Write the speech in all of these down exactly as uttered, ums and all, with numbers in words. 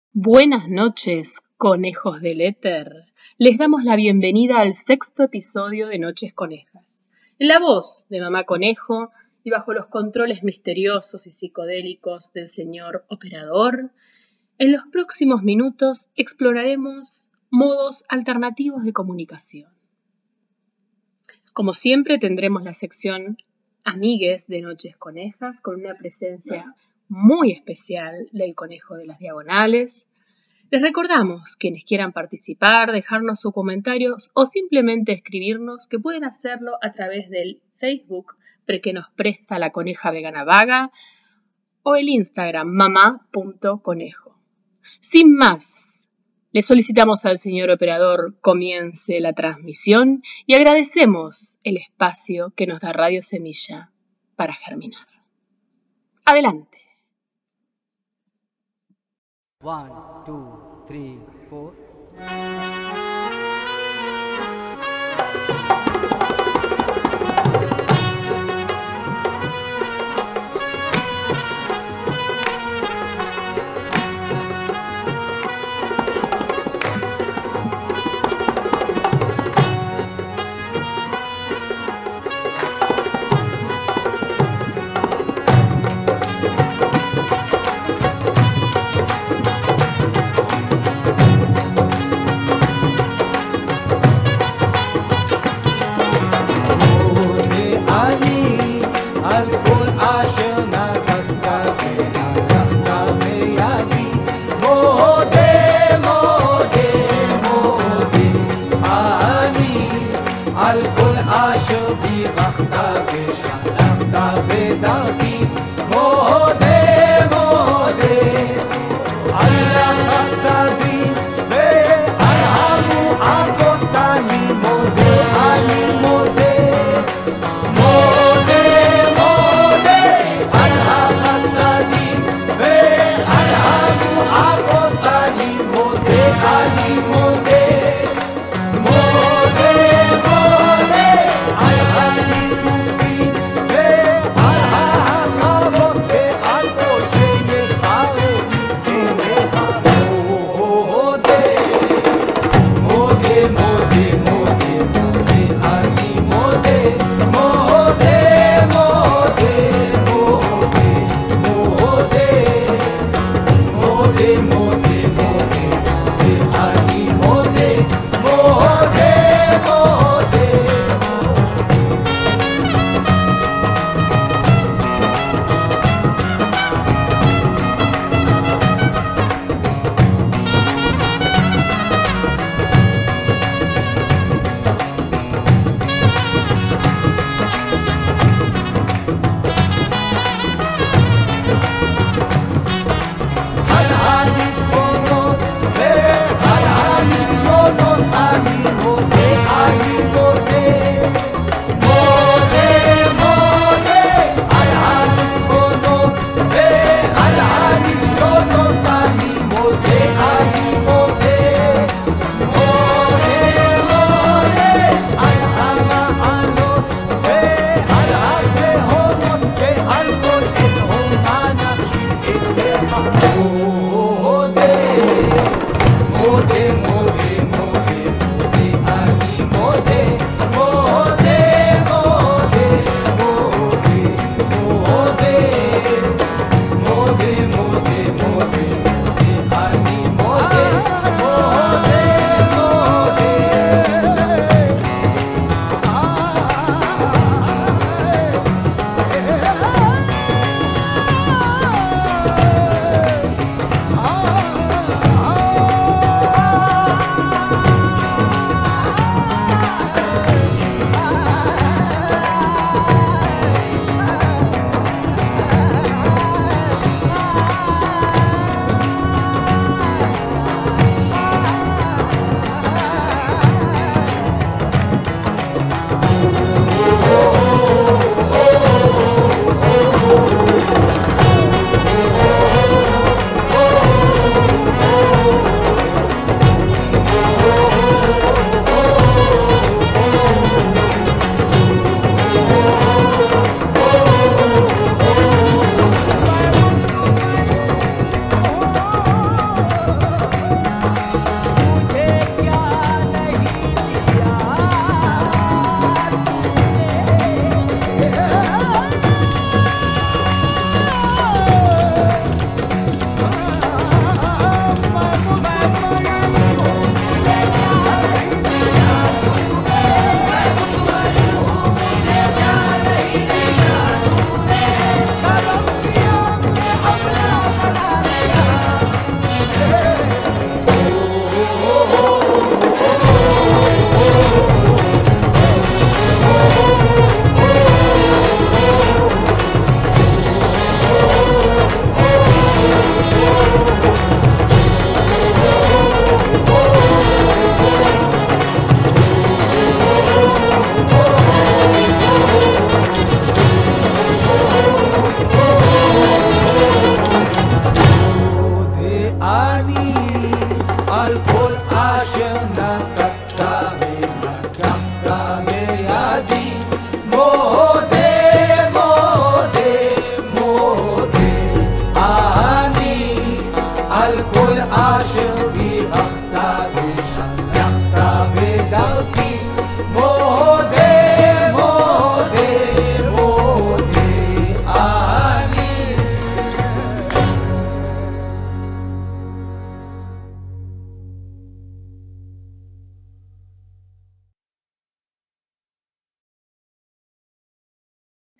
Buenas noches, conejos del éter. Les damos la bienvenida al sexto episodio de Noches Conejas. En la voz de Mamá Conejo y bajo los controles misteriosos y psicodélicos del señor operador, en los próximos minutos exploraremos modos alternativos de comunicación. Como siempre tendremos la sección Amigues de Noches Conejas con una presencia muy especial del Conejo de las Diagonales. Les recordamos, quienes quieran participar, dejarnos sus comentarios o simplemente escribirnos, que pueden hacerlo a través del Facebook que nos presta la Coneja Vegana Vaga o el Instagram mamá punto conejo. Sin más, le solicitamos al señor operador comience la transmisión y agradecemos el espacio que nos da Radio Semilla para germinar. Adelante. One, two, three, four.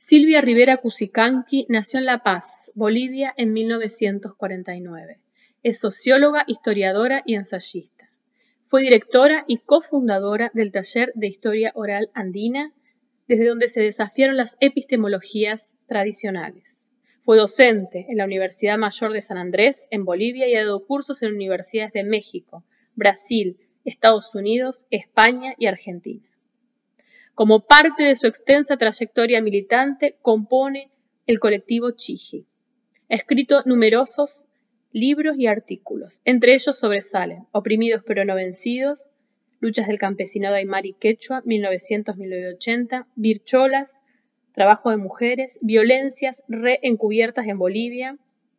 Silvia Rivera Cusicanqui nació en La Paz, Bolivia, en mil novecientos cuarenta y nueve. Es socióloga, historiadora y ensayista. Fue directora y cofundadora del Taller de Historia Oral Andina, desde donde se desafiaron las epistemologías tradicionales. Fue docente en la Universidad Mayor de San Andrés, en Bolivia, y ha dado cursos en universidades de México, Brasil, Estados Unidos, España y Argentina. Como parte de su extensa trayectoria militante, compone el colectivo Chiji. Ha escrito numerosos libros y artículos. Entre ellos sobresalen Oprimidos pero no vencidos, Luchas del campesinado aymara y quechua, mil novecientos a mil novecientos ochenta, Vircholas, Trabajo de mujeres, Violencias reencubiertas en Bolivia,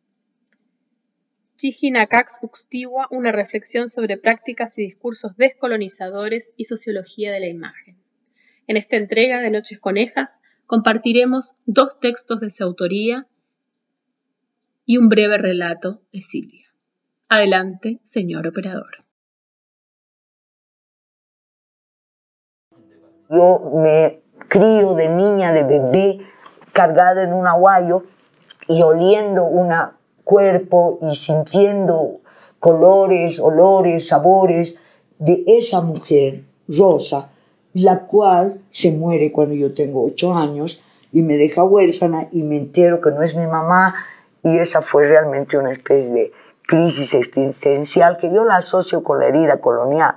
Chiji Nakax Uxtigua, una reflexión sobre prácticas y discursos descolonizadores y sociología de la imagen. En esta entrega de Noches Conejas compartiremos dos textos de su autoría y un breve relato de Silvia. Adelante, señor operador. Yo me crío de niña, de bebé, cargada en un aguayo y oliendo un cuerpo y sintiendo colores, olores, sabores de esa mujer, Rosa, la cual se muere cuando yo tengo ocho años y me deja huérfana y me entero que no es mi mamá, y esa fue realmente una especie de crisis existencial que yo la asocio con la herida colonial.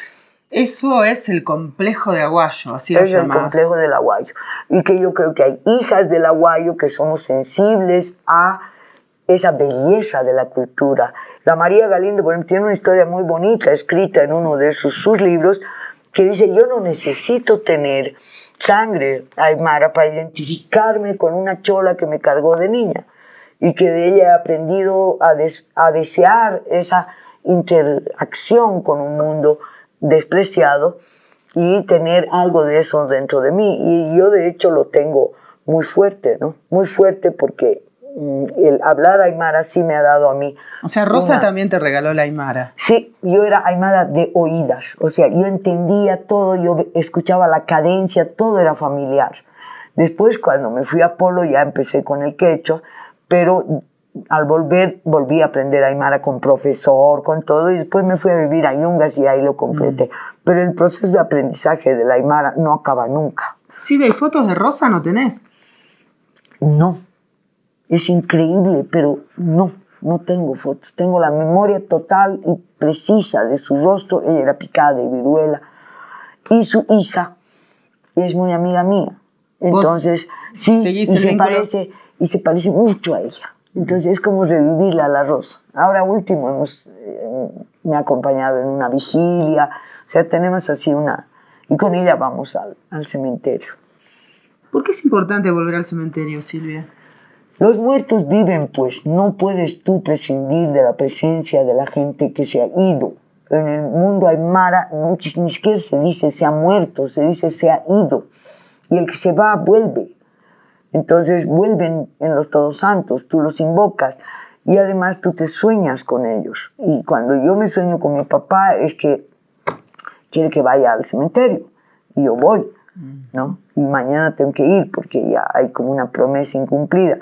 Eso es el complejo de Aguayo, así lo llamás. Es el complejo del Aguayo. Y que yo creo que hay hijas del Aguayo que somos sensibles a esa belleza de la cultura. La María Galindo, por ejemplo, tiene una historia muy bonita escrita en uno de sus, sus libros, que dice: yo no necesito tener sangre aymara para identificarme con una chola que me cargó de niña, y que de ella he aprendido a, des, a desear esa interacción con un mundo despreciado y tener algo de eso dentro de mí. Y yo de hecho lo tengo muy fuerte, ¿no? Muy fuerte porque el hablar aymara sí me ha dado a mí. O sea, Rosa una... también te regaló la aymara. Sí, yo era aymara de oídas, o sea, yo entendía todo, yo escuchaba la cadencia, todo era familiar. Después, cuando me fui a Polo, ya empecé con el quechua, pero al volver, volví a aprender aymara con profesor, con todo, y después me fui a vivir a Yungas y ahí lo completé. Mm. Pero el proceso de aprendizaje de la aymara no acaba nunca. Sí, ¿hay fotos de Rosa no tenés? No. Es increíble, pero no, no tengo fotos. Tengo la memoria total y precisa de su rostro. Ella era picada de viruela. Y su hija es muy amiga mía. Entonces, sí, y se, parece, y se parece mucho a ella. Entonces, es como revivirla a la Rosa. Ahora último, hemos, eh, me ha acompañado en una vigilia. O sea, tenemos así una... Y con ella vamos al, al cementerio. ¿Por qué es importante volver al cementerio, Silvia? Los muertos viven, pues no puedes tú prescindir de la presencia de la gente que se ha ido. En el mundo aymara ni siquiera se dice se ha muerto, se dice se ha ido. Y el que se va vuelve. Entonces vuelven en los Todos Santos, tú los invocas y además tú te sueñas con ellos. Y cuando yo me sueño con mi papá es que quiere que vaya al cementerio y yo voy, ¿no? Y mañana tengo que ir porque ya hay como una promesa incumplida.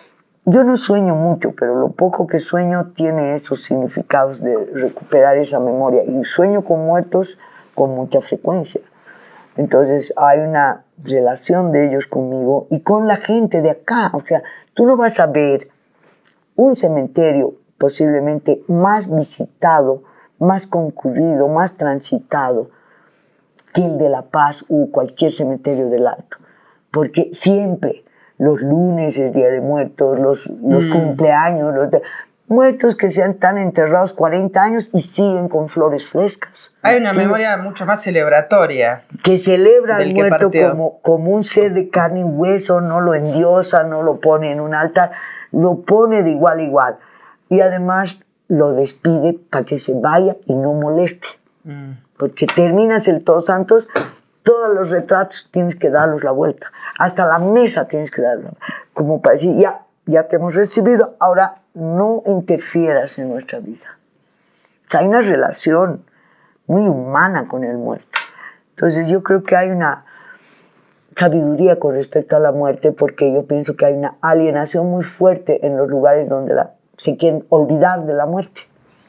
Yo no sueño mucho, pero lo poco que sueño tiene esos significados de recuperar esa memoria. Y sueño con muertos con mucha frecuencia. Entonces hay una relación de ellos conmigo y con la gente de acá. O sea, tú no vas a ver un cementerio posiblemente más visitado, más concurrido, más transitado que el de La Paz u cualquier cementerio del Alto. Porque siempre... Los lunes es Día de Muertos, los, los mm. cumpleaños, los de, muertos que se han enterrados cuarenta años y siguen con flores frescas. Hay una que, memoria mucho más celebratoria. Que celebra al muerto como, como un ser de carne y hueso, no lo endiosa, no lo pone en un altar, lo pone de igual a igual. Y además lo despide para que se vaya y no moleste. Mm. Porque terminas el Todos Santos... Todos los retratos tienes que darlos la vuelta. Hasta la mesa tienes que darla. Como para decir, ya, ya te hemos recibido, ahora no interfieras en nuestra vida. O sea, hay una relación muy humana con el muerto. Entonces yo creo que hay una sabiduría con respecto a la muerte, porque yo pienso que hay una alienación muy fuerte en los lugares donde la, se quieren olvidar de la muerte.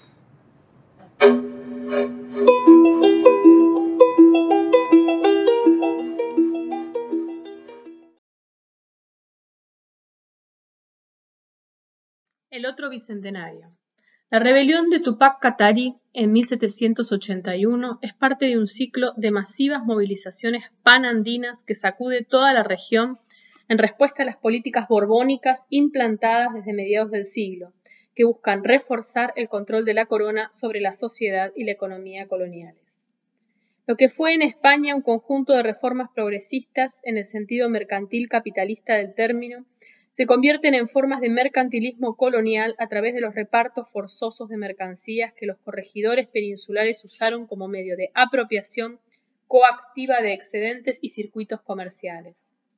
El otro bicentenario. La rebelión de Tupac Katari en mil setecientos ochenta y uno es parte de un ciclo de masivas movilizaciones panandinas que sacude toda la región en respuesta a las políticas borbónicas implantadas desde mediados del siglo, que buscan reforzar el control de la corona sobre la sociedad y la economía coloniales. Lo que fue en España un conjunto de reformas progresistas en el sentido mercantil capitalista del término, se convierten en formas de mercantilismo colonial a través de los repartos forzosos de mercancías que los corregidores peninsulares usaron como medio de apropiación coactiva de excedentes y circuitos comerciales.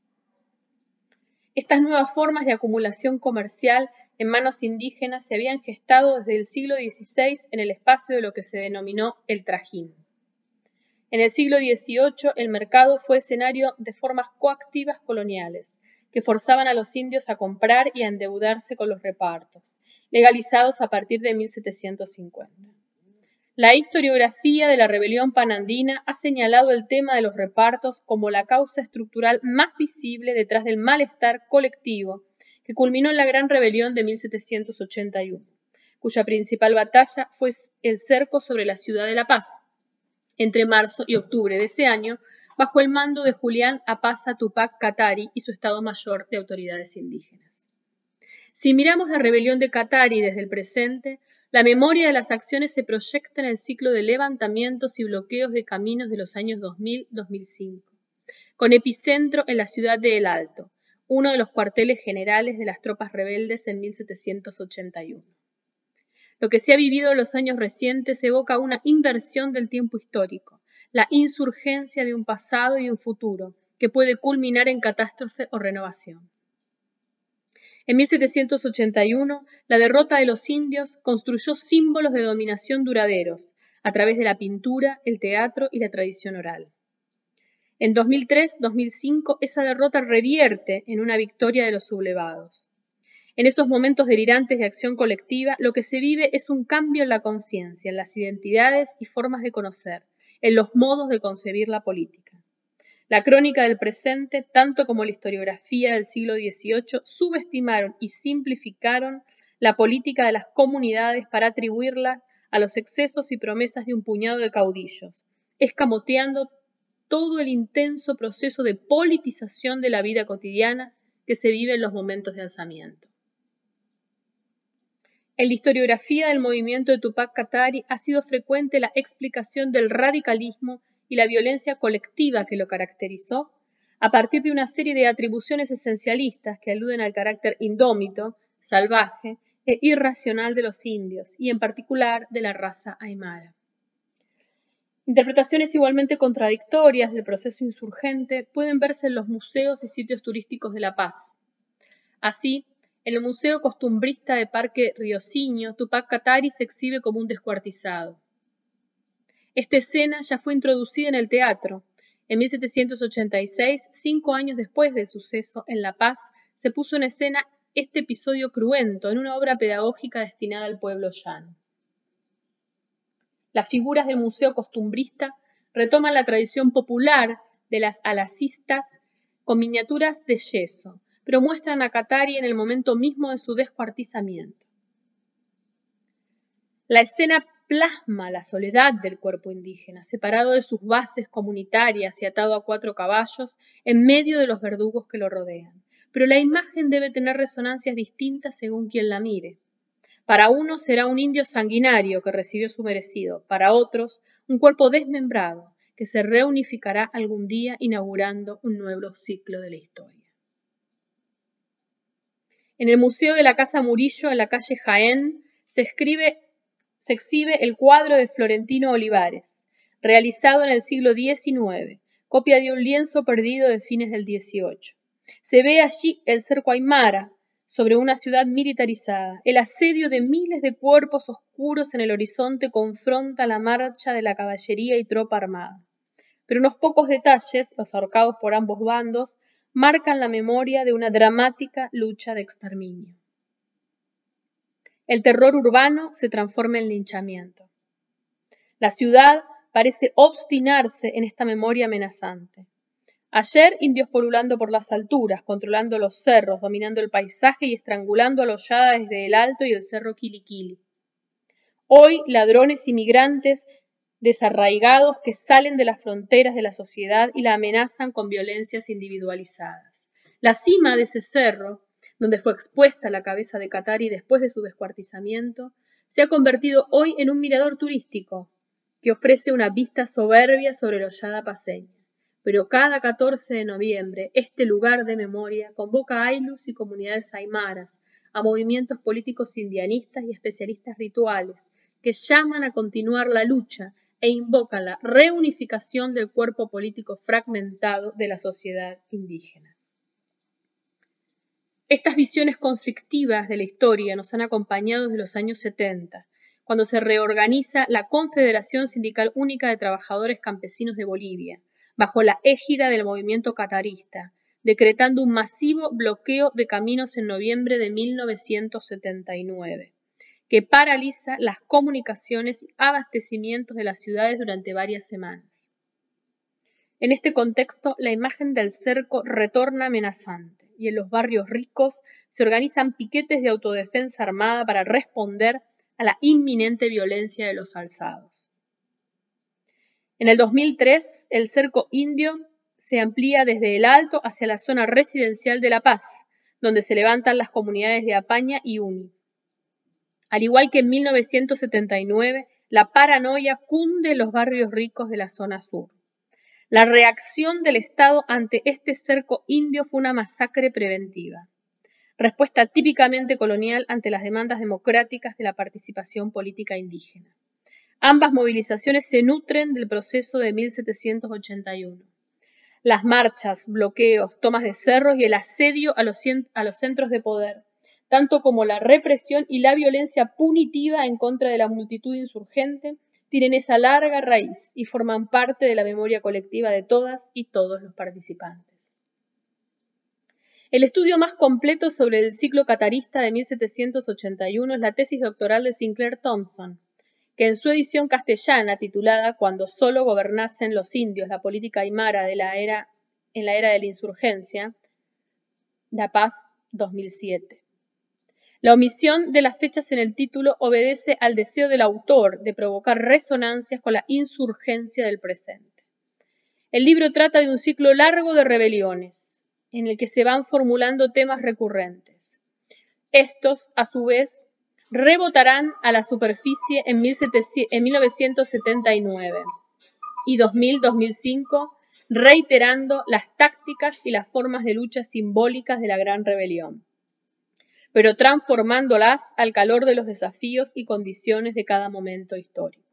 Estas nuevas formas de acumulación comercial en manos indígenas se habían gestado desde el siglo dieciséis en el espacio de lo que se denominó el trajín. En el siglo dieciocho, el mercado fue escenario de formas coactivas coloniales, que forzaban a los indios a comprar y a endeudarse con los repartos, legalizados a partir de mil setecientos cincuenta. La historiografía de la rebelión panandina ha señalado el tema de los repartos como la causa estructural más visible detrás del malestar colectivo que culminó en la Gran Rebelión de mil setecientos ochenta y uno, cuya principal batalla fue el cerco sobre la ciudad de La Paz, entre marzo y octubre de ese año, bajo el mando de Julián Apaza Tupac Katari y su Estado Mayor de autoridades indígenas. Si miramos la rebelión de Katari desde el presente, la memoria de las acciones se proyecta en el ciclo de levantamientos y bloqueos de caminos de los años dos mil a dos mil cinco, con epicentro en la ciudad de El Alto, uno de los cuarteles generales de las tropas rebeldes en mil setecientos ochenta y uno. Lo que se ha vivido en los años recientes evoca una inversión del tiempo histórico, la insurgencia de un pasado y un futuro, que puede culminar en catástrofe o renovación. En mil setecientos ochenta y uno, la derrota de los indios construyó símbolos de dominación duraderos, a través de la pintura, el teatro y la tradición oral. En dos mil tres a dos mil cinco, esa derrota revierte en una victoria de los sublevados. En esos momentos delirantes de acción colectiva, lo que se vive es un cambio en la conciencia, en las identidades y formas de conocer, en los modos de concebir la política. La crónica del presente, tanto como la historiografía del siglo dieciocho, subestimaron y simplificaron la política de las comunidades para atribuirla a los excesos y promesas de un puñado de caudillos, escamoteando todo el intenso proceso de politización de la vida cotidiana que se vive en los momentos de alzamiento. En la historiografía del movimiento de Tupac Katari ha sido frecuente la explicación del radicalismo y la violencia colectiva que lo caracterizó, a partir de una serie de atribuciones esencialistas que aluden al carácter indómito, salvaje e irracional de los indios, y en particular de la raza aymara. Interpretaciones igualmente contradictorias del proceso insurgente pueden verse en los museos y sitios turísticos de La Paz. Así, en el Museo Costumbrista de Parque Rioseño, Tupac Katari se exhibe como un descuartizado. Esta escena ya fue introducida en el teatro. En mil setecientos ochenta y seis, cinco años después del suceso en La Paz, se puso en escena este episodio cruento en una obra pedagógica destinada al pueblo llano. Las figuras del Museo Costumbrista retoman la tradición popular de las alacistas con miniaturas de yeso, pero muestran a Katari en el momento mismo de su descuartizamiento. La escena plasma la soledad del cuerpo indígena, separado de sus bases comunitarias y atado a cuatro caballos en medio de los verdugos que lo rodean. Pero la imagen debe tener resonancias distintas según quien la mire. Para unos será un indio sanguinario que recibió su merecido, para otros un cuerpo desmembrado que se reunificará algún día inaugurando un nuevo ciclo de la historia. En el Museo de la Casa Murillo, en la calle Jaén, se, escribe, se exhibe el cuadro de Florentino Olivares, realizado en el siglo diecinueve, copia de un lienzo perdido de fines del dieciocho. Se ve allí el cerco aymara sobre una ciudad militarizada. El asedio de miles de cuerpos oscuros en el horizonte confronta la marcha de la caballería y tropa armada. pero unos pocos detalles, los ahorcados por ambos bandos, marcan la memoria de una dramática lucha de exterminio. El terror urbano se transforma en linchamiento. La ciudad parece obstinarse en esta memoria amenazante. Ayer, indios polulando por las alturas, controlando los cerros, dominando el paisaje y estrangulando a la hollada desde el alto y el cerro Quiliquili. Hoy, ladrones inmigrantes desarraigados que salen de las fronteras de la sociedad y la amenazan con violencias individualizadas. La cima de ese cerro, donde fue expuesta la cabeza de Katari después de su descuartizamiento, se ha convertido hoy en un mirador turístico que ofrece una vista soberbia sobre la hollada paceña. Pero cada catorce de noviembre, este lugar de memoria convoca a aylus y comunidades aymaras, a movimientos políticos indianistas y especialistas rituales, que llaman a continuar la lucha e invocan la reunificación del cuerpo político fragmentado de la sociedad indígena. Estas visiones conflictivas de la historia nos han acompañado desde los años setenta, cuando se reorganiza la Confederación Sindical Única de Trabajadores Campesinos de Bolivia, bajo la égida del movimiento catarista, decretando un masivo bloqueo de caminos en noviembre de mil novecientos setenta y nueve, que paraliza las comunicaciones y abastecimientos de las ciudades durante varias semanas. En este contexto, la imagen del cerco retorna amenazante, y en los barrios ricos se organizan piquetes de autodefensa armada para responder a la inminente violencia de los alzados. En el dos mil tres, el cerco indio se amplía desde el Alto hacia la zona residencial de La Paz, donde se levantan las comunidades de Apaña y Uni. Al igual que en mil novecientos setenta y nueve, la paranoia cunde en los barrios ricos de la zona sur. La reacción del Estado ante este cerco indio fue una masacre preventiva, respuesta típicamente colonial ante las demandas democráticas de la participación política indígena. Ambas movilizaciones se nutren del proceso de mil setecientos ochenta y uno. Las marchas, bloqueos, tomas de cerros y el asedio a los, a los centros de poder, tanto como la represión y la violencia punitiva en contra de la multitud insurgente, tienen esa larga raíz y forman parte de la memoria colectiva de todas y todos los participantes. El estudio más completo sobre el ciclo catarista de mil setecientos ochenta y uno es la tesis doctoral de Sinclair Thompson, que en su edición castellana titulada Cuando solo gobernasen los indios la política aymara de la era, en la era de la insurgencia, La Paz dos mil siete. La omisión de las fechas en el título obedece al deseo del autor de provocar resonancias con la insurgencia del presente. El libro trata de un ciclo largo de rebeliones, en el que se van formulando temas recurrentes. Estos, a su vez, rebotarán a la superficie en mil novecientos setenta y nueve y dos mil a dos mil cinco, reiterando las tácticas y las formas de lucha simbólicas de la Gran Rebelión, pero transformándolas al calor de los desafíos y condiciones de cada momento histórico.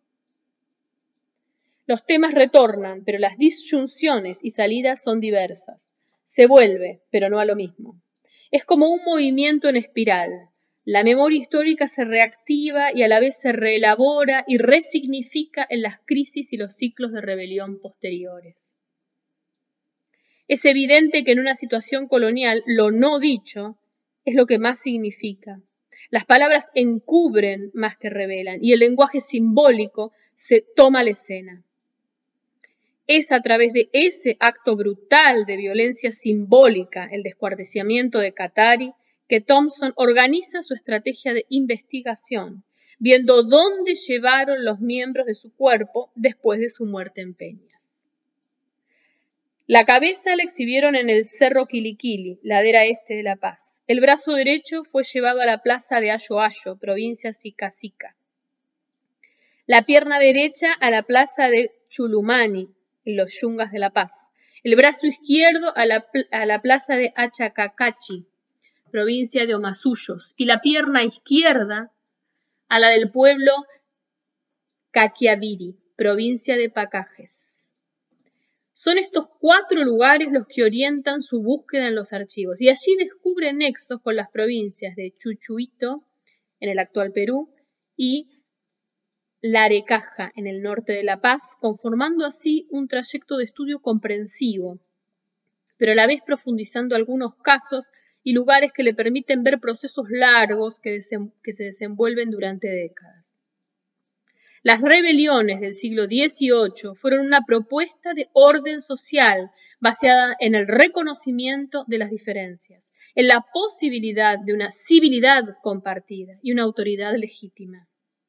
Los temas retornan, pero las disyunciones y salidas son diversas. Se vuelve, pero no a lo mismo. Es como un movimiento en espiral. La memoria histórica se reactiva y a la vez se reelabora y resignifica en las crisis y los ciclos de rebelión posteriores. Es evidente que en una situación colonial lo no dicho es lo que más significa. Las palabras encubren más que revelan y el lenguaje simbólico se toma la escena. Es a través de ese acto brutal de violencia simbólica, el descuartizamiento de Katari, que Thompson organiza su estrategia de investigación, viendo dónde llevaron los miembros de su cuerpo después de su muerte en Peñas. La cabeza la exhibieron en el Cerro Quiliquili, ladera este de La Paz. El brazo derecho fue llevado a la plaza de Ayo Ayo, provincia Sica Sica. La pierna derecha a la plaza de Chulumani, en los Yungas de La Paz. El brazo izquierdo a la, a la plaza de Achacacachi, provincia de Omasuyos. Y la pierna izquierda a la del pueblo Caquiaviri, provincia de Pacajes. Son estos cuatro lugares los que orientan su búsqueda en los archivos y allí descubre nexos con las provincias de Chuchuito, en el actual Perú, y La Arecaja en el norte de La Paz, conformando así un trayecto de estudio comprensivo, pero a la vez profundizando algunos casos y lugares que le permiten ver procesos largos que, que se desenvuelven durante décadas. Las rebeliones del siglo dieciocho fueron una propuesta de orden social basada en el reconocimiento de las diferencias, en la posibilidad de una civilidad compartida y una autoridad legítima.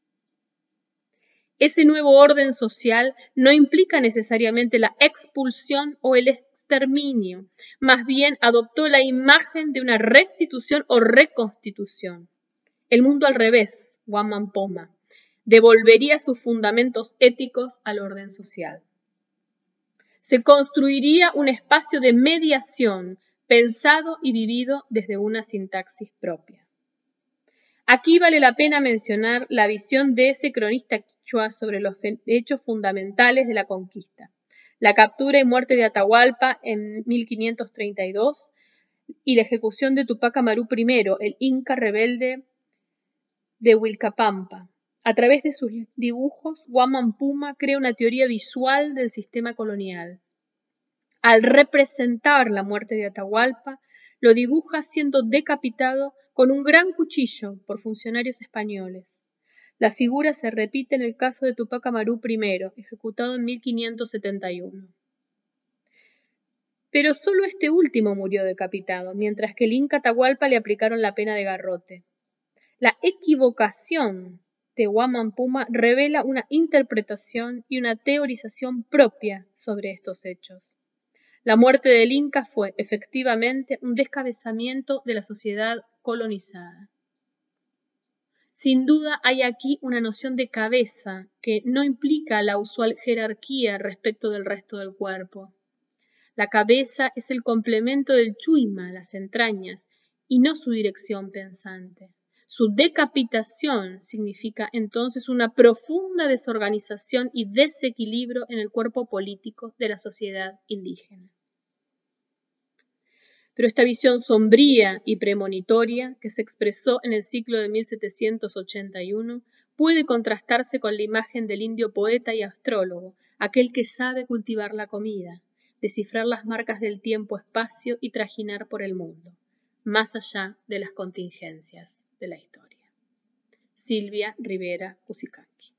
Ese nuevo orden social no implica necesariamente la expulsión o el exterminio, más bien adoptó la imagen de una restitución o reconstitución. El mundo al revés, Guaman Poma, devolvería sus fundamentos éticos al orden social. Se construiría un espacio de mediación pensado y vivido desde una sintaxis propia. Aquí vale la pena mencionar la visión de ese cronista quichua sobre los hechos fundamentales de la conquista, la captura y muerte de Atahualpa en mil quinientos treinta y dos y la ejecución de Tupac Amaru primero, el inca rebelde de Huilcapampa. A través de sus dibujos, Guaman Poma crea una teoría visual del sistema colonial. Al representar la muerte de Atahualpa, lo dibuja siendo decapitado con un gran cuchillo por funcionarios españoles. La figura se repite en el caso de Tupac Amaru primero, ejecutado en mil quinientos setenta y uno. Pero solo este último murió decapitado, mientras que el inca Atahualpa le aplicaron la pena de garrote. La equivocación de Guaman Poma revela una interpretación y una teorización propia sobre estos hechos. La muerte del Inca fue, efectivamente, un descabezamiento de la sociedad colonizada. Sin duda hay aquí una noción de cabeza que no implica la usual jerarquía respecto del resto del cuerpo. La cabeza es el complemento del chuima, las entrañas, y no su dirección pensante. Su decapitación significa entonces una profunda desorganización y desequilibrio en el cuerpo político de la sociedad indígena. Pero esta visión sombría y premonitoria que se expresó en el ciclo de mil setecientos ochenta y uno puede contrastarse con la imagen del indio poeta y astrólogo, aquel que sabe cultivar la comida, descifrar las marcas del tiempo-espacio y trajinar por el mundo, más allá de las contingencias de la historia. Silvia Rivera Cusicanqui.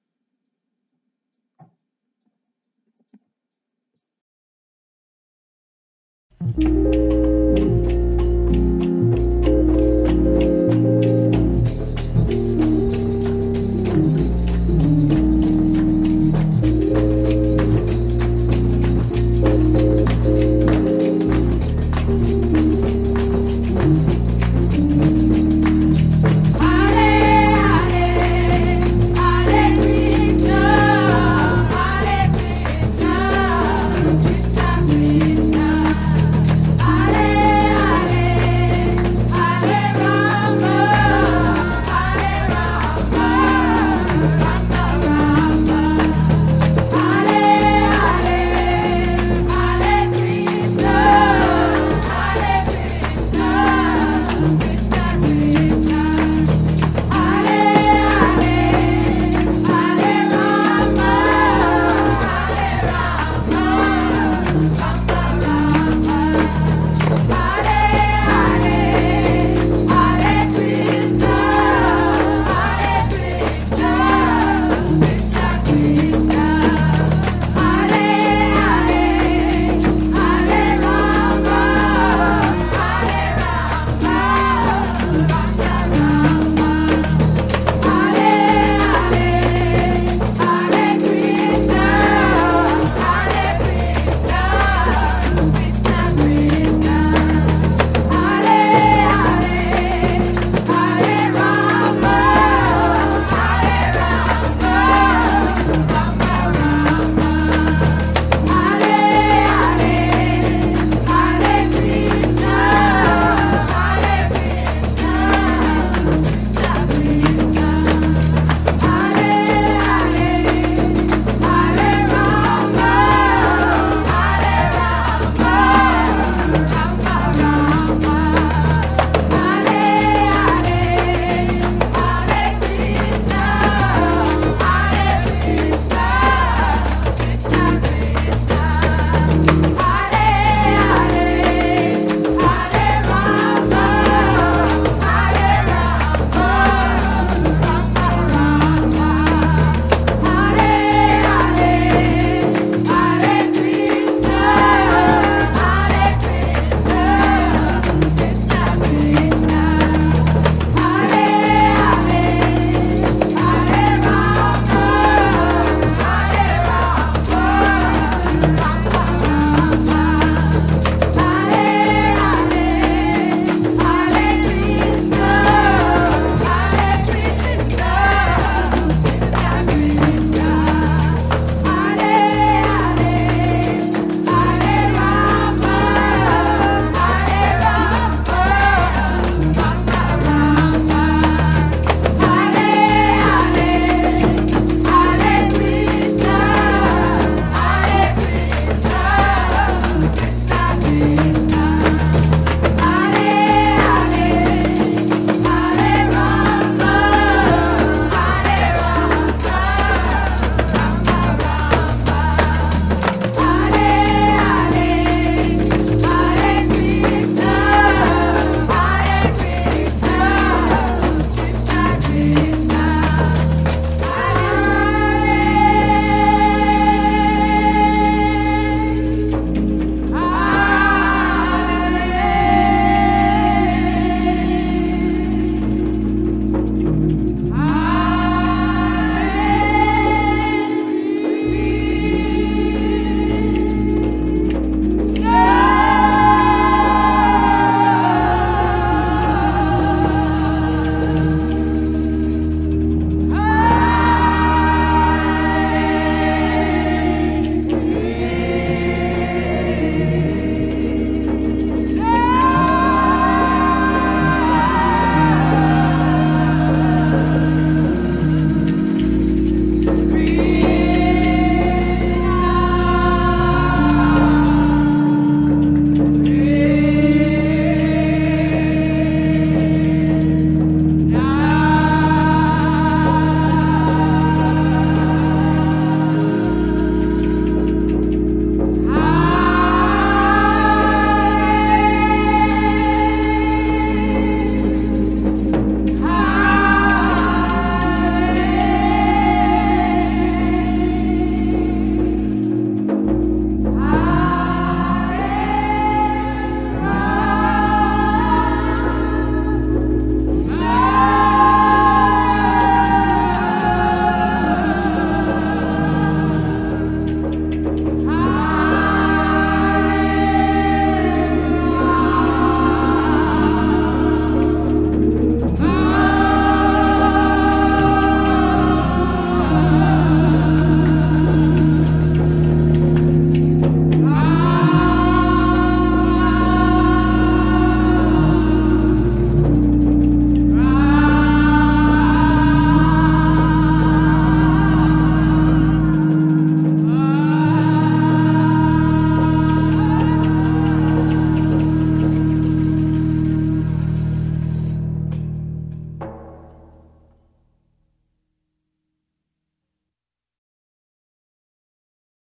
I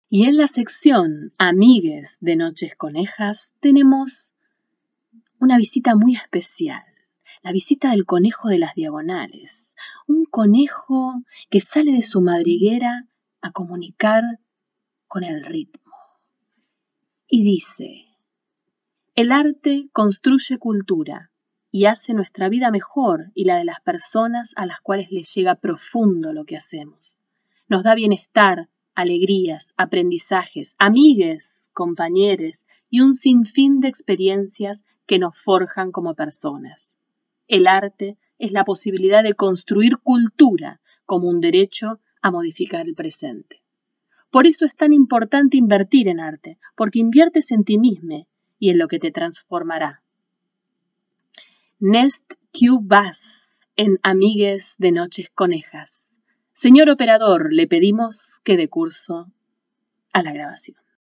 Y en la sección Amigues de Noches Conejas tenemos una visita muy especial, la visita del conejo de las diagonales, un conejo que sale de su madriguera a comunicar con el ritmo. Y dice: el arte construye cultura y hace nuestra vida mejor y la de las personas a las cuales les llega profundo lo que hacemos. Nos da bienestar, alegrías, aprendizajes, amigues, compañeros y un sinfín de experiencias que nos forjan como personas. El arte es la posibilidad de construir cultura como un derecho a modificar el presente. Por eso es tan importante invertir en arte, porque inviertes en ti mismo y en lo que te transformará. Nest Q Bass en Amigues de Noches Conejas. Señor operador, le pedimos que dé curso a la grabación.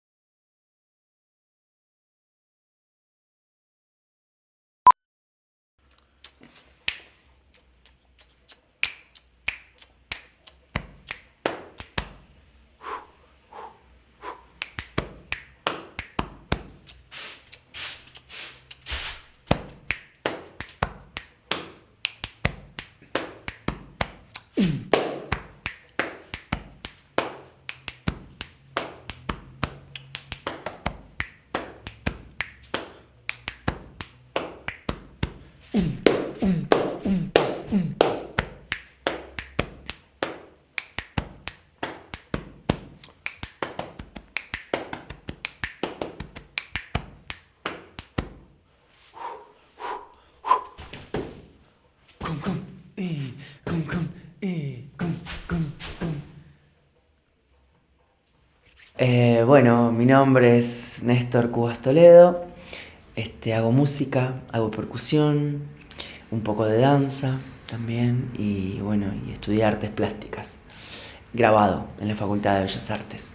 Eh, bueno, mi nombre es Néstor Cubas Toledo. Este, hago música, hago percusión, un poco de danza también y bueno, y estudié artes plásticas, grabado en la Facultad de Bellas Artes.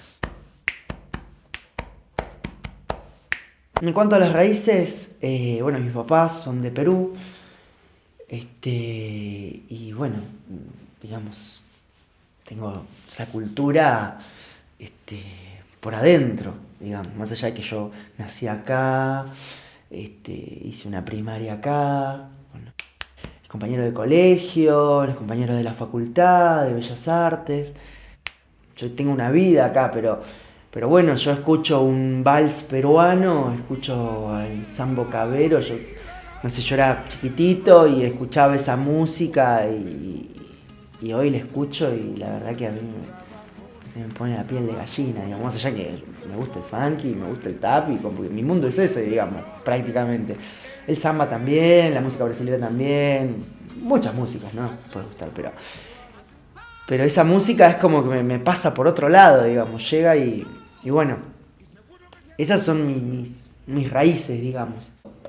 En cuanto a las raíces, eh, bueno, mis papás son de Perú, este, y bueno, digamos, tengo esa cultura este, por adentro, digamos, más allá de que yo nací acá, este, hice una primaria acá, bueno, mis compañeros de colegio, los compañeros de la Facultad de Bellas Artes, yo tengo una vida acá, pero... Pero bueno, yo escucho un vals peruano, escucho al sambo cabero, yo no sé, yo era chiquitito y escuchaba esa música y, y hoy la escucho y la verdad que a mí me, se me pone la piel de gallina, digamos, más allá que me gusta el funky, me gusta el tap y como que mi mundo es ese, digamos, prácticamente. El samba también, la música brasileña también, muchas músicas, ¿no? Puede gustar, pero... Pero esa música es como que me, me pasa por otro lado, digamos, llega y... Y bueno, esas son mis, mis, mis raíces, digamos.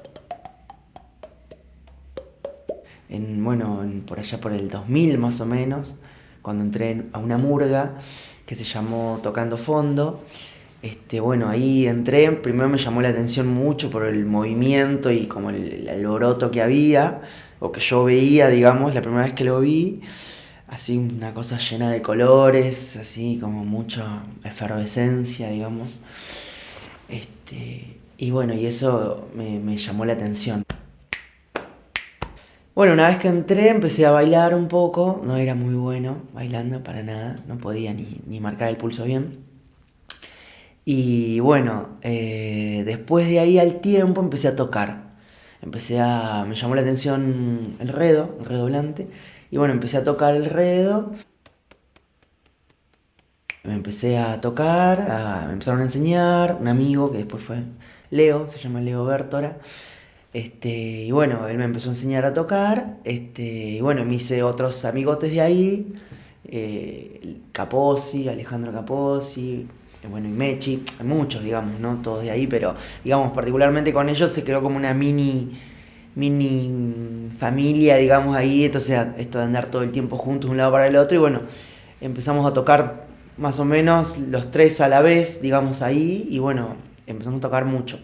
En, bueno, en, por allá por el dos mil más o menos, cuando entré a una murga que se llamó Tocando Fondo, este, bueno, ahí entré, primero me llamó la atención mucho por el movimiento y como el, el alboroto que había, o que yo veía, digamos, la primera vez que lo vi. Así una cosa llena de colores, así como mucha efervescencia, digamos. Este, y bueno, y eso me, me llamó la atención. Bueno, una vez que entré empecé a bailar un poco, no era muy bueno bailando para nada, no podía ni, ni marcar el pulso bien. Y bueno, eh, después de ahí al tiempo empecé a tocar. Empecé a, me llamó la atención el redo, el redoblante. Y bueno, empecé a tocar el redo, me empecé a tocar, a, me empezaron a enseñar, un amigo que después fue Leo, se llama Leo Bertora, este, y bueno, él me empezó a enseñar a tocar, este, y bueno, me hice otros amigotes de ahí, eh, Capozzi, Alejandro Capozzi, bueno, y Mechi, hay muchos, digamos, no todos de ahí, pero digamos, particularmente con ellos se creó como una mini... mini familia, digamos, ahí, entonces esto de andar todo el tiempo juntos de un lado para el otro y bueno, empezamos a tocar más o menos los tres a la vez, digamos, ahí y bueno, empezamos a tocar mucho.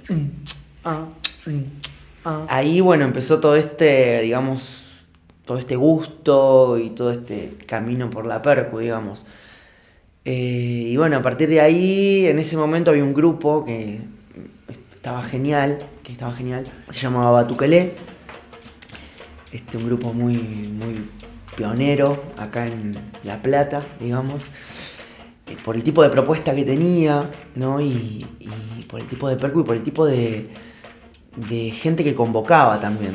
Ahí, bueno, empezó todo este, digamos, todo este gusto y todo este camino por la percu, digamos. Eh, y bueno, a partir de ahí, en ese momento había un grupo que estaba genial, que estaba genial, se llamaba Batuquelé, este, un grupo muy, muy pionero acá en La Plata, digamos, eh, por el tipo de propuesta que tenía, ¿no? y, y por el tipo de percu y por el tipo de, de gente que convocaba también.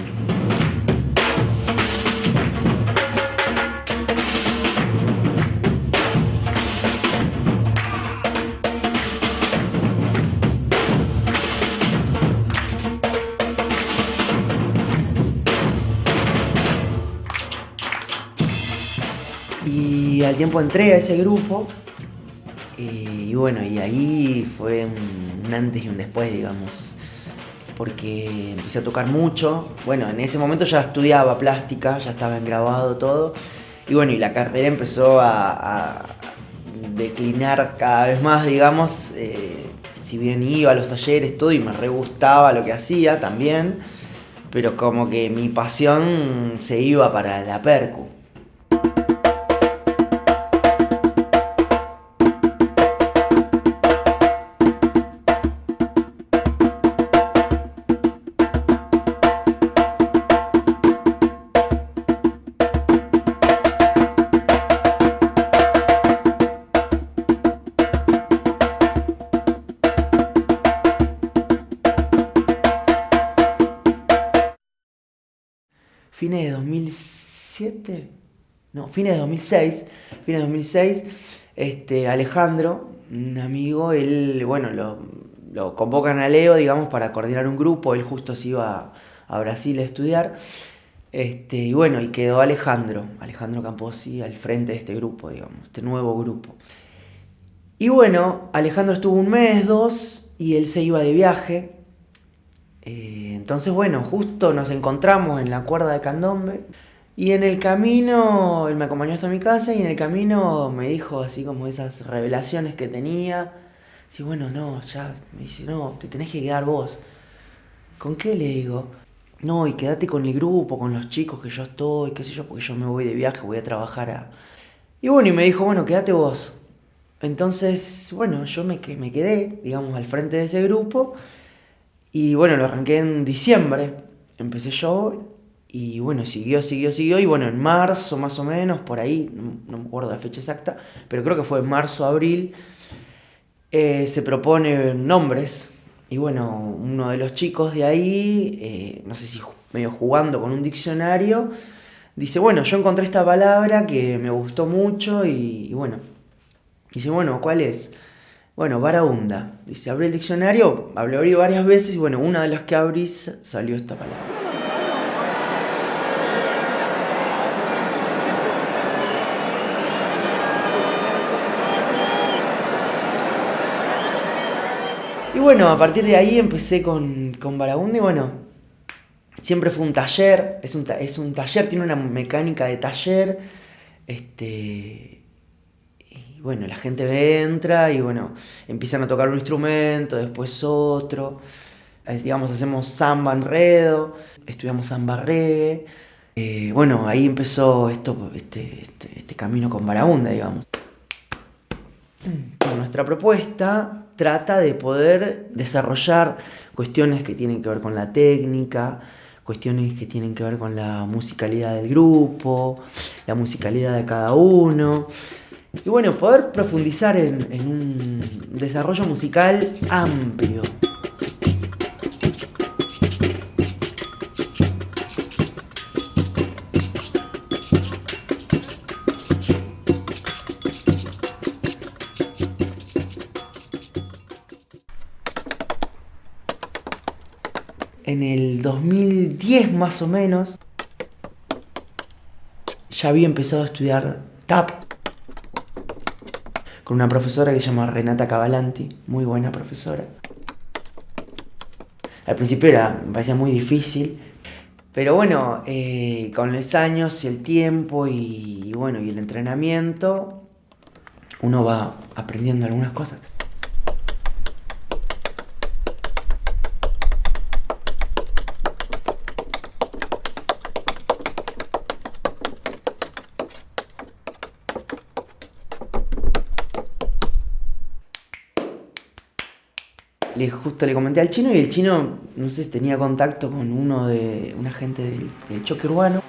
Y al tiempo entré a ese grupo y bueno, y ahí fue un antes y un después, digamos, porque empecé a tocar mucho. Bueno, en ese momento ya estudiaba plástica, ya estaba en grabado todo, y bueno, y la carrera empezó a, a declinar cada vez más, digamos, eh, si bien iba a los talleres, todo, y me re gustaba lo que hacía también, pero como que mi pasión se iba para la percu. Fines de dos mil siete, no, fines de dos mil seis, fines de dos mil seis, este, Alejandro, un amigo, él, bueno, lo, lo convocan a Leo, digamos, para coordinar un grupo, él justo se iba a, a Brasil a estudiar, este, y bueno, y quedó Alejandro, Alejandro Camposi al frente de este grupo, digamos, este nuevo grupo. Y bueno, Alejandro estuvo un mes, dos, y él se iba de viaje. Eh, entonces, bueno, justo nos encontramos en la cuerda de Candombe y en el camino, él me acompañó hasta mi casa y en el camino me dijo así como esas revelaciones que tenía. Así, bueno, no, ya, me dice, no, te tenés que quedar vos. ¿Con qué? Le digo. No, y quédate con el grupo, con los chicos que yo estoy, qué sé yo, porque yo me voy de viaje, voy a trabajar a... Y bueno, y me dijo, bueno, quédate vos. Entonces, bueno, yo me, me quedé, digamos, al frente de ese grupo. Y bueno, lo arranqué en diciembre, empecé yo, y bueno, siguió, siguió, siguió, y bueno, en marzo más o menos, por ahí, no, no me acuerdo la fecha exacta, pero creo que fue en marzo, abril, eh, se proponen nombres, y bueno, uno de los chicos de ahí, eh, no sé si medio jugando con un diccionario, dice, bueno, yo encontré esta palabra que me gustó mucho, y, y bueno, dice, bueno, ¿cuál es? Bueno, varaunda. Dice, abrí el diccionario, hablé abrí varias veces y bueno, una de las que abrís salió esta palabra. Y bueno, a partir de ahí empecé con, con varaunda y bueno, siempre fue un taller, es un, es un taller, tiene una mecánica de taller, este... Y bueno, la gente entra y bueno, empiezan a tocar un instrumento, después otro. Digamos, hacemos samba enredo, estudiamos samba reggae. Eh, bueno, ahí empezó esto, este, este, este camino con varaunda, digamos. Nuestra propuesta trata de poder desarrollar cuestiones que tienen que ver con la técnica, cuestiones que tienen que ver con la musicalidad del grupo, la musicalidad de cada uno. Y bueno, poder profundizar en, en un desarrollo musical amplio. En el dos mil diez más o menos, ya había empezado a estudiar tap con una profesora que se llama Renata Cavalanti, muy buena profesora. Al principio era, me parecía muy difícil, pero bueno, eh, con los años y el tiempo y, y bueno, y el entrenamiento, uno va aprendiendo algunas cosas. le, justo le comenté al chino y el chino, no sé si tenía contacto con uno de, un agente del, del choque urbano.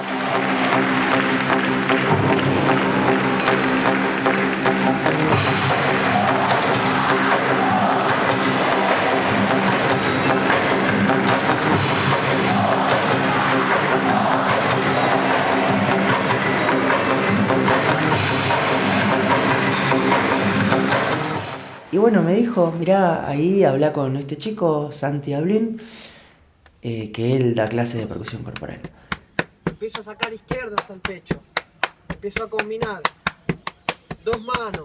Y bueno, me dijo, mirá, ahí habla con este chico, Santi Ablin, eh, que él da clases de percusión corporal. Empiezo a sacar izquierdas al pecho. Empiezo a combinar. Dos manos.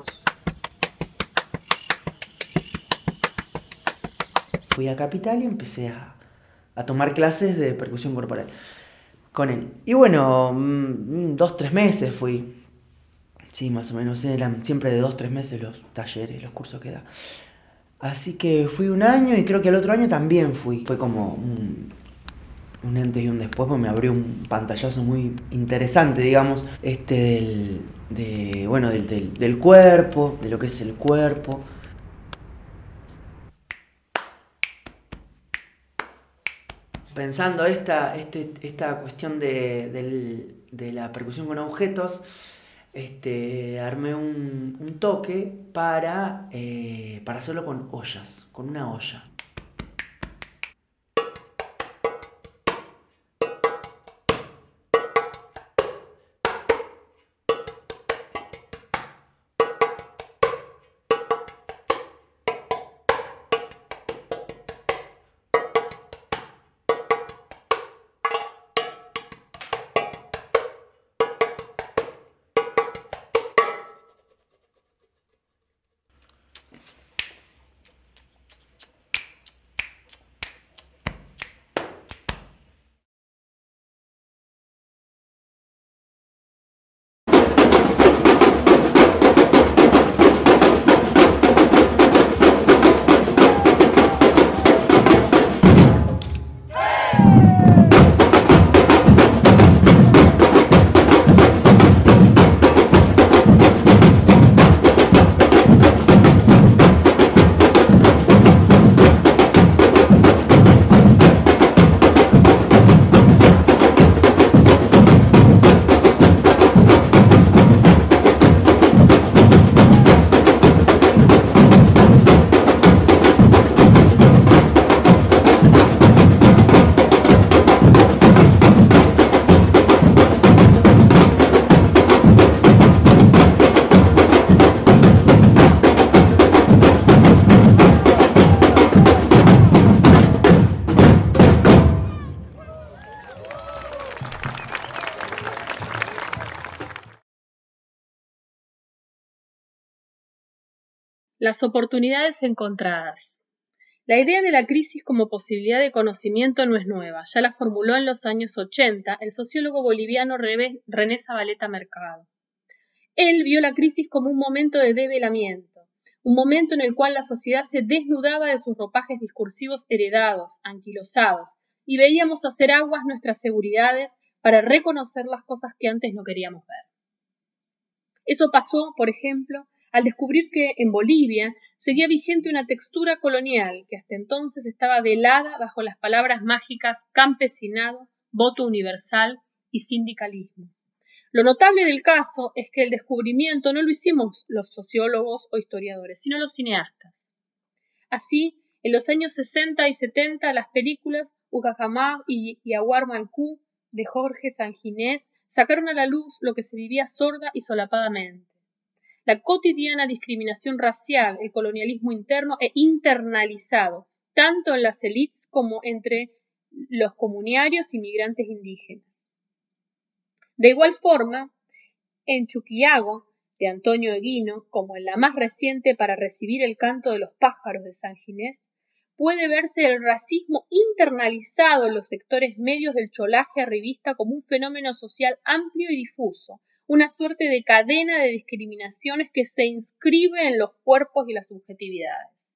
Fui a Capital y empecé a, a tomar clases de percusión corporal con él. Y bueno, mmm, dos, tres meses fui. Sí, más o menos, eran siempre de dos, tres meses los talleres, los cursos que da. Así que fui un año y creo que el otro año también fui. Fue como un, un antes y un después, porque me abrió un pantallazo muy interesante, digamos, este del, de, bueno, del, del, del cuerpo, de lo que es el cuerpo. Pensando esta, este, esta cuestión de, del, de la percusión con objetos, Este, armé un, un toque para, eh, para hacerlo con ollas, con una olla. Las oportunidades encontradas. La idea de la crisis como posibilidad de conocimiento no es nueva, ya la formuló en los años ochenta el sociólogo boliviano René Zabaleta Mercado. Él vio la crisis como un momento de develamiento, un momento en el cual la sociedad se desnudaba de sus ropajes discursivos heredados, anquilosados, y veíamos hacer aguas nuestras seguridades para reconocer las cosas que antes no queríamos ver. Eso pasó, por ejemplo, al descubrir que en Bolivia seguía vigente una textura colonial que hasta entonces estaba velada bajo las palabras mágicas campesinado, voto universal y sindicalismo. Lo notable del caso es que el descubrimiento no lo hicimos los sociólogos o historiadores, sino los cineastas. Así, en los años sesenta y setenta, las películas Ucajamar y Yaguar Malcú de Jorge Sanginés sacaron a la luz lo que se vivía sorda y solapadamente. La cotidiana discriminación racial, el colonialismo interno e internalizado, tanto en las élites como entre los comunarios y migrantes indígenas. De igual forma, en Chuquillago, de Antonio Eguino, como en la más reciente Para recibir el canto de los pájaros de Sanginés, puede verse el racismo internalizado en los sectores medios del cholaje arribista como un fenómeno social amplio y difuso, una suerte de cadena de discriminaciones que se inscribe en los cuerpos y las subjetividades.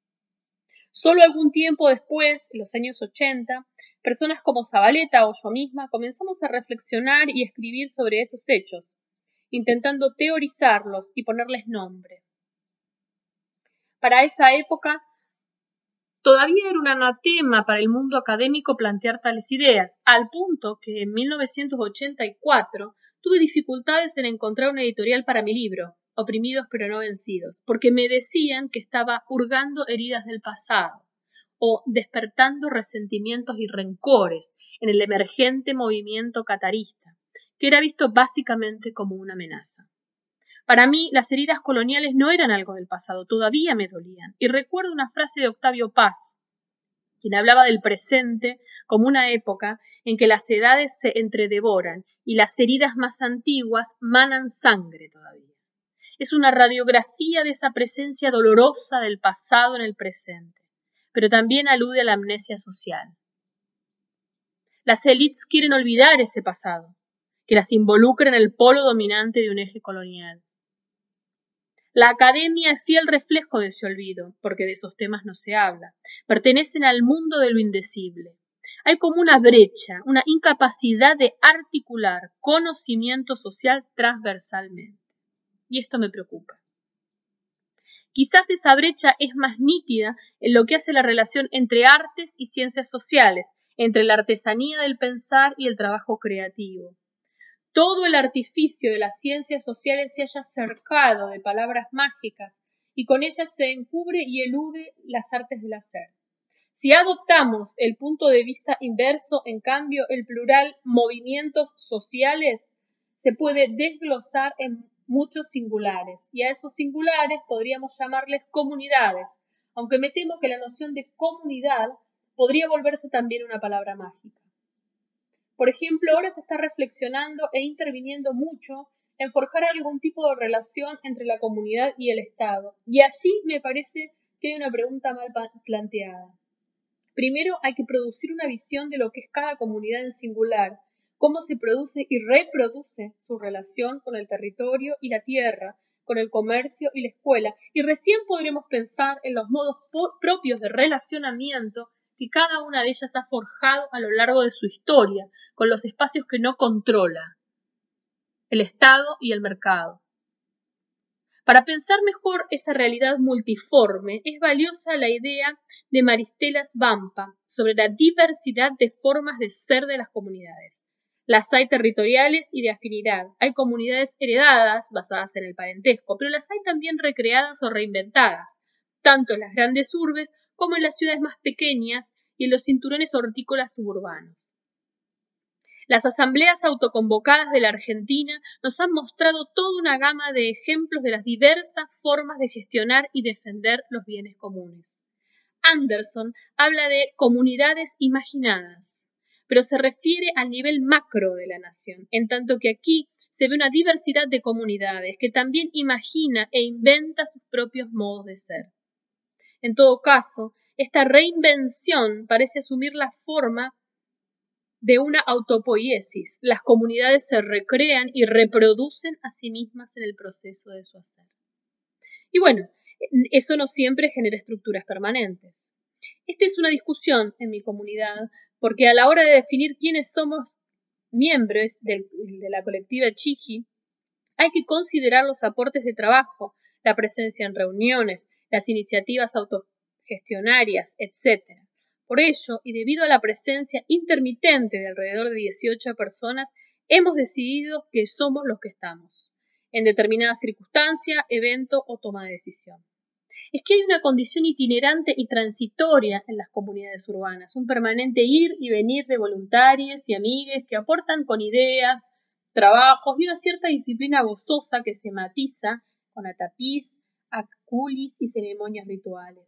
Solo algún tiempo después, en los años ochenta, personas como Zabaleta o yo misma comenzamos a reflexionar y escribir sobre esos hechos, intentando teorizarlos y ponerles nombre. Para esa época, Todavía era un anatema para el mundo académico plantear tales ideas, al punto que en mil novecientos ochenta y cuatro tuve dificultades en encontrar una editorial para mi libro, Oprimidos pero no vencidos, porque me decían que estaba hurgando heridas del pasado o despertando resentimientos y rencores en el emergente movimiento catarista, que era visto básicamente como una amenaza. Para mí, las heridas coloniales no eran algo del pasado, todavía me dolían. Y recuerdo una frase de Octavio Paz, quien hablaba del presente como una época en que las edades se entredevoran y las heridas más antiguas manan sangre todavía. Es una radiografía de esa presencia dolorosa del pasado en el presente, pero también alude a la amnesia social. Las élites quieren olvidar ese pasado, que las involucra en el polo dominante de un eje colonial. La academia es fiel reflejo de ese olvido, porque de esos temas no se habla. Pertenecen al mundo de lo indecible. Hay como una brecha, una incapacidad de articular conocimiento social transversalmente. Y esto me preocupa. Quizás esa brecha es más nítida en lo que hace la relación entre artes y ciencias sociales, entre la artesanía del pensar y el trabajo creativo. Todo el artificio de las ciencias sociales se haya cercado de palabras mágicas y con ellas se encubre y elude las artes del hacer. Si adoptamos el punto de vista inverso, en cambio, el plural movimientos sociales se puede desglosar en muchos singulares, y a esos singulares podríamos llamarles comunidades, aunque me temo que la noción de comunidad podría volverse también una palabra mágica. Por ejemplo, ahora se está reflexionando e interviniendo mucho en forjar algún tipo de relación entre la comunidad y el Estado. Y allí me parece que hay una pregunta mal planteada. Primero, hay que producir una visión de lo que es cada comunidad en singular, cómo se produce y reproduce su relación con el territorio y la tierra, con el comercio y la escuela, y recién podremos pensar en los modos propios de relacionamiento que cada una de ellas ha forjado a lo largo de su historia, con los espacios que no controla, el Estado y el mercado. Para pensar mejor esa realidad multiforme, es valiosa la idea de Maristelas Vampa sobre la diversidad de formas de ser de las comunidades. Las hay territoriales y de afinidad. Hay comunidades heredadas, basadas en el parentesco, pero las hay también recreadas o reinventadas, tanto en las grandes urbes como en las ciudades más pequeñas y en los cinturones hortícolas suburbanos. Las asambleas autoconvocadas de la Argentina nos han mostrado toda una gama de ejemplos de las diversas formas de gestionar y defender los bienes comunes. Anderson habla de comunidades imaginadas, pero se refiere al nivel macro de la nación, en tanto que aquí se ve una diversidad de comunidades que también imagina e inventa sus propios modos de ser. En todo caso, esta reinvención parece asumir la forma de una autopoiesis. Las comunidades se recrean y reproducen a sí mismas en el proceso de su hacer. Y bueno, eso no siempre genera estructuras permanentes. Esta es una discusión en mi comunidad, porque a la hora de definir quiénes somos miembros del, de la colectiva Chiji, hay que considerar los aportes de trabajo, la presencia en reuniones, las iniciativas autogestionarias, etcétera. Por ello, y debido a la presencia intermitente de alrededor de dieciocho personas, hemos decidido que somos los que estamos, en determinada circunstancia, evento o toma de decisión. Es que hay una condición itinerante y transitoria en las comunidades urbanas, un permanente ir y venir de voluntarios y amigues que aportan con ideas, trabajos y una cierta disciplina gozosa que se matiza con atapiz, aculis y ceremonias rituales.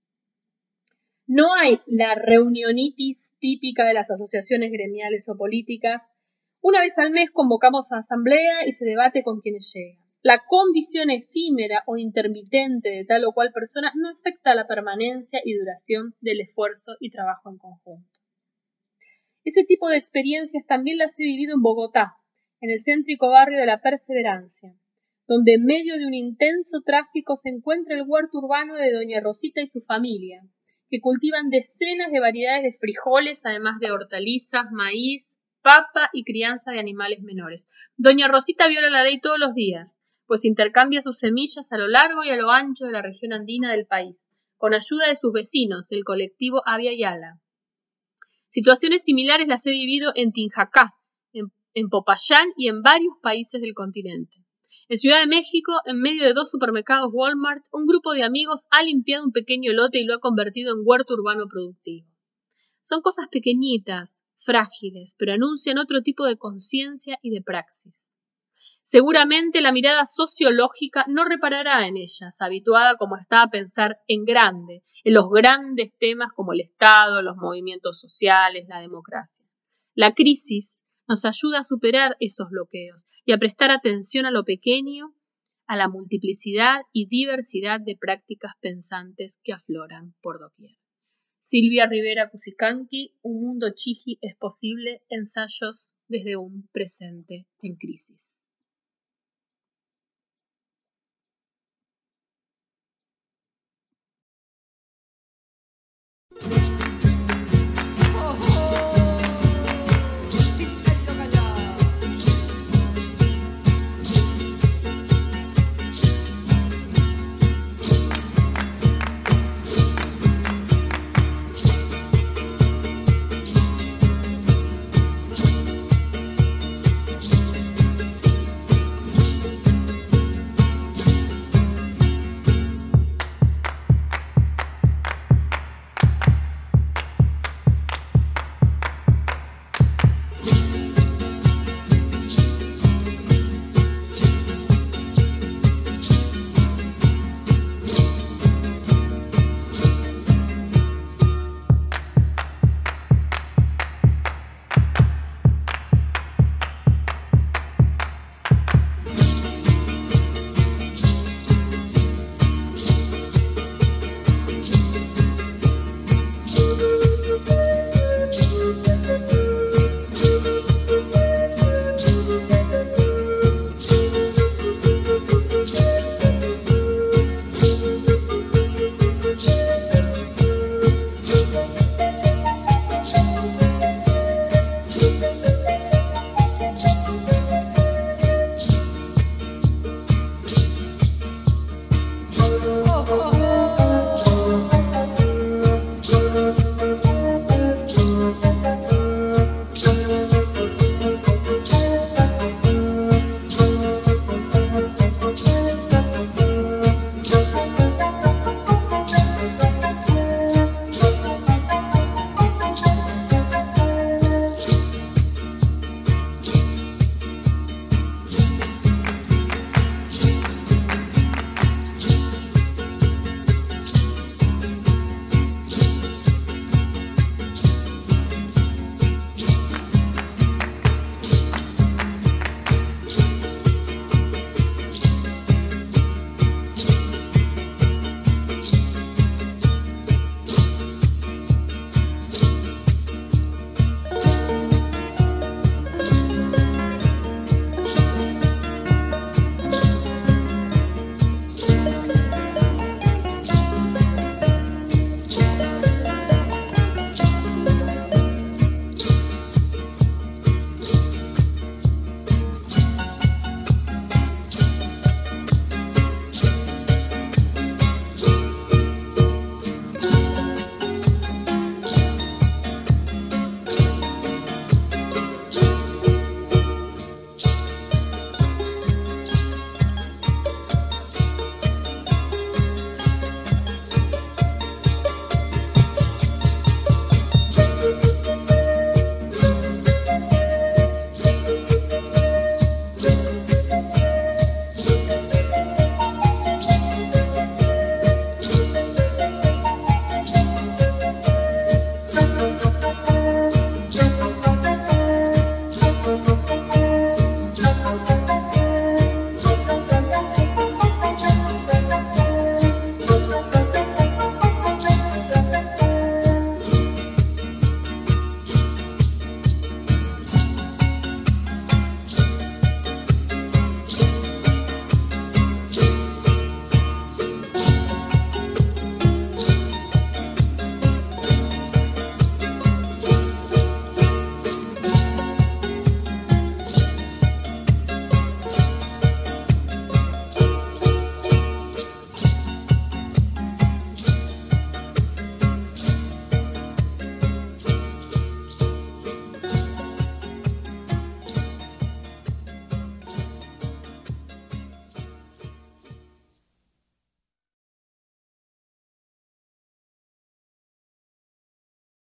No hay la reunionitis típica de las asociaciones gremiales o políticas. Una vez al mes convocamos a asamblea y se debate con quienes llegan. La condición efímera o intermitente de tal o cual persona no afecta a la permanencia y duración del esfuerzo y trabajo en conjunto. Ese tipo de experiencias también las he vivido en Bogotá, en el céntrico barrio de La Perseverancia, donde en medio de un intenso tráfico se encuentra el huerto urbano de doña Rosita y su familia, que cultivan decenas de variedades de frijoles, además de hortalizas, maíz, papa y crianza de animales menores. Doña Rosita viola la ley todos los días, pues intercambia sus semillas a lo largo y a lo ancho de la región andina del país, con ayuda de sus vecinos, el colectivo Avia Yala. Situaciones similares las he vivido en Tinjacá, en, en Popayán y en varios países del continente. En Ciudad de México, en medio de dos supermercados Walmart, un grupo de amigos ha limpiado un pequeño lote y lo ha convertido en huerto urbano productivo. Son cosas pequeñitas, frágiles, pero anuncian otro tipo de conciencia y de praxis. Seguramente la mirada sociológica no reparará en ellas, habituada como está a pensar en grande, en los grandes temas como el Estado, los movimientos sociales, la democracia. La crisis nos ayuda a superar esos bloqueos y a prestar atención a lo pequeño, a la multiplicidad y diversidad de prácticas pensantes que afloran por doquier. Silvia Rivera Cusicanqui, Un mundo chiji es posible, ensayos desde un presente en crisis.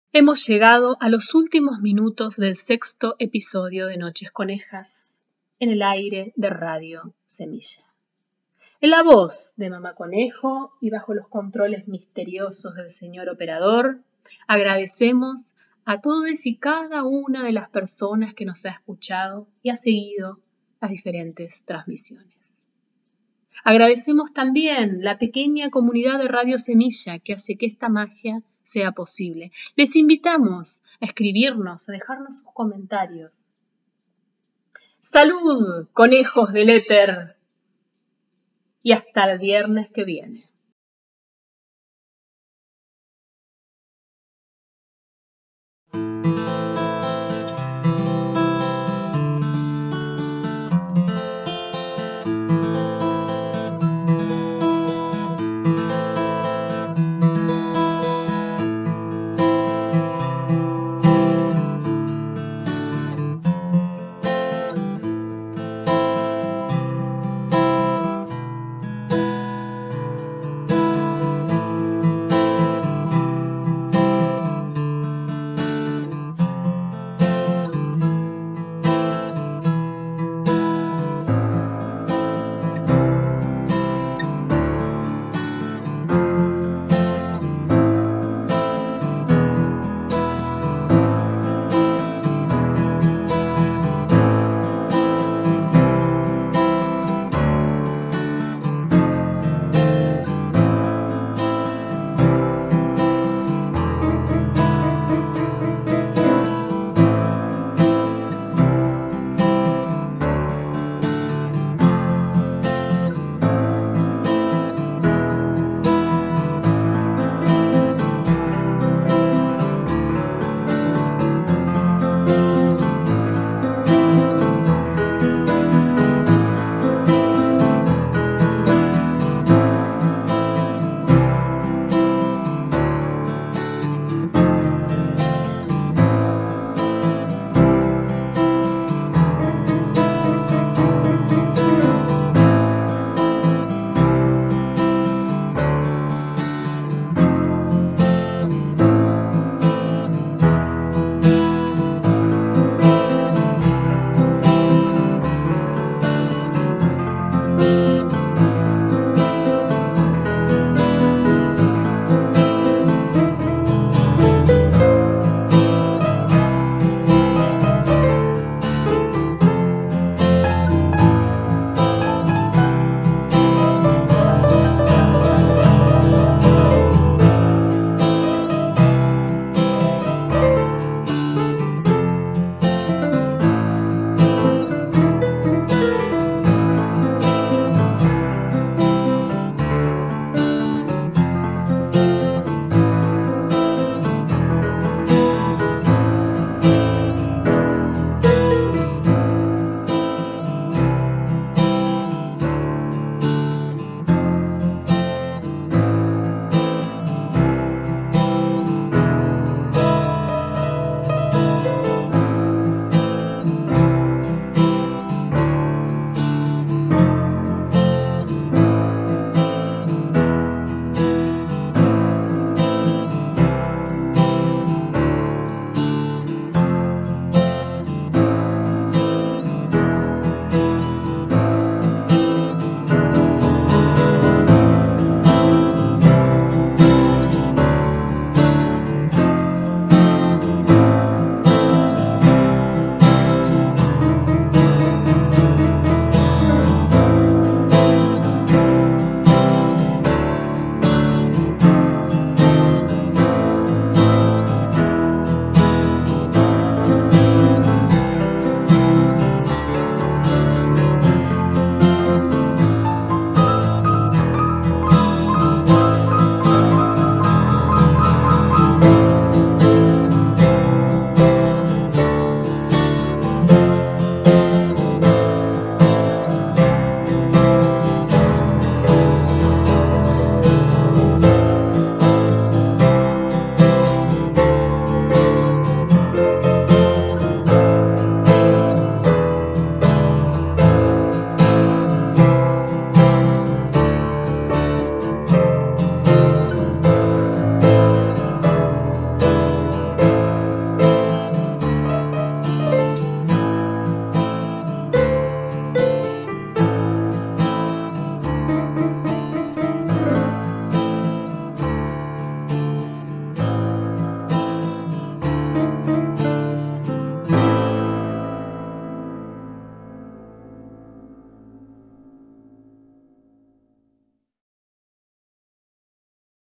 Hemos llegado a los últimos minutos del sexto episodio de Noches Conejas en el aire de Radio Semilla. En la voz de Mamá Conejo y bajo los controles misteriosos del señor operador, agradecemos a todas y cada una de las personas que nos ha escuchado y ha seguido las diferentes transmisiones. Agradecemos también la pequeña comunidad de Radio Semilla que hace que esta magia sea posible. Les invitamos a escribirnos, a dejarnos sus comentarios. ¡Salud, conejos del éter! Y hasta el viernes que viene.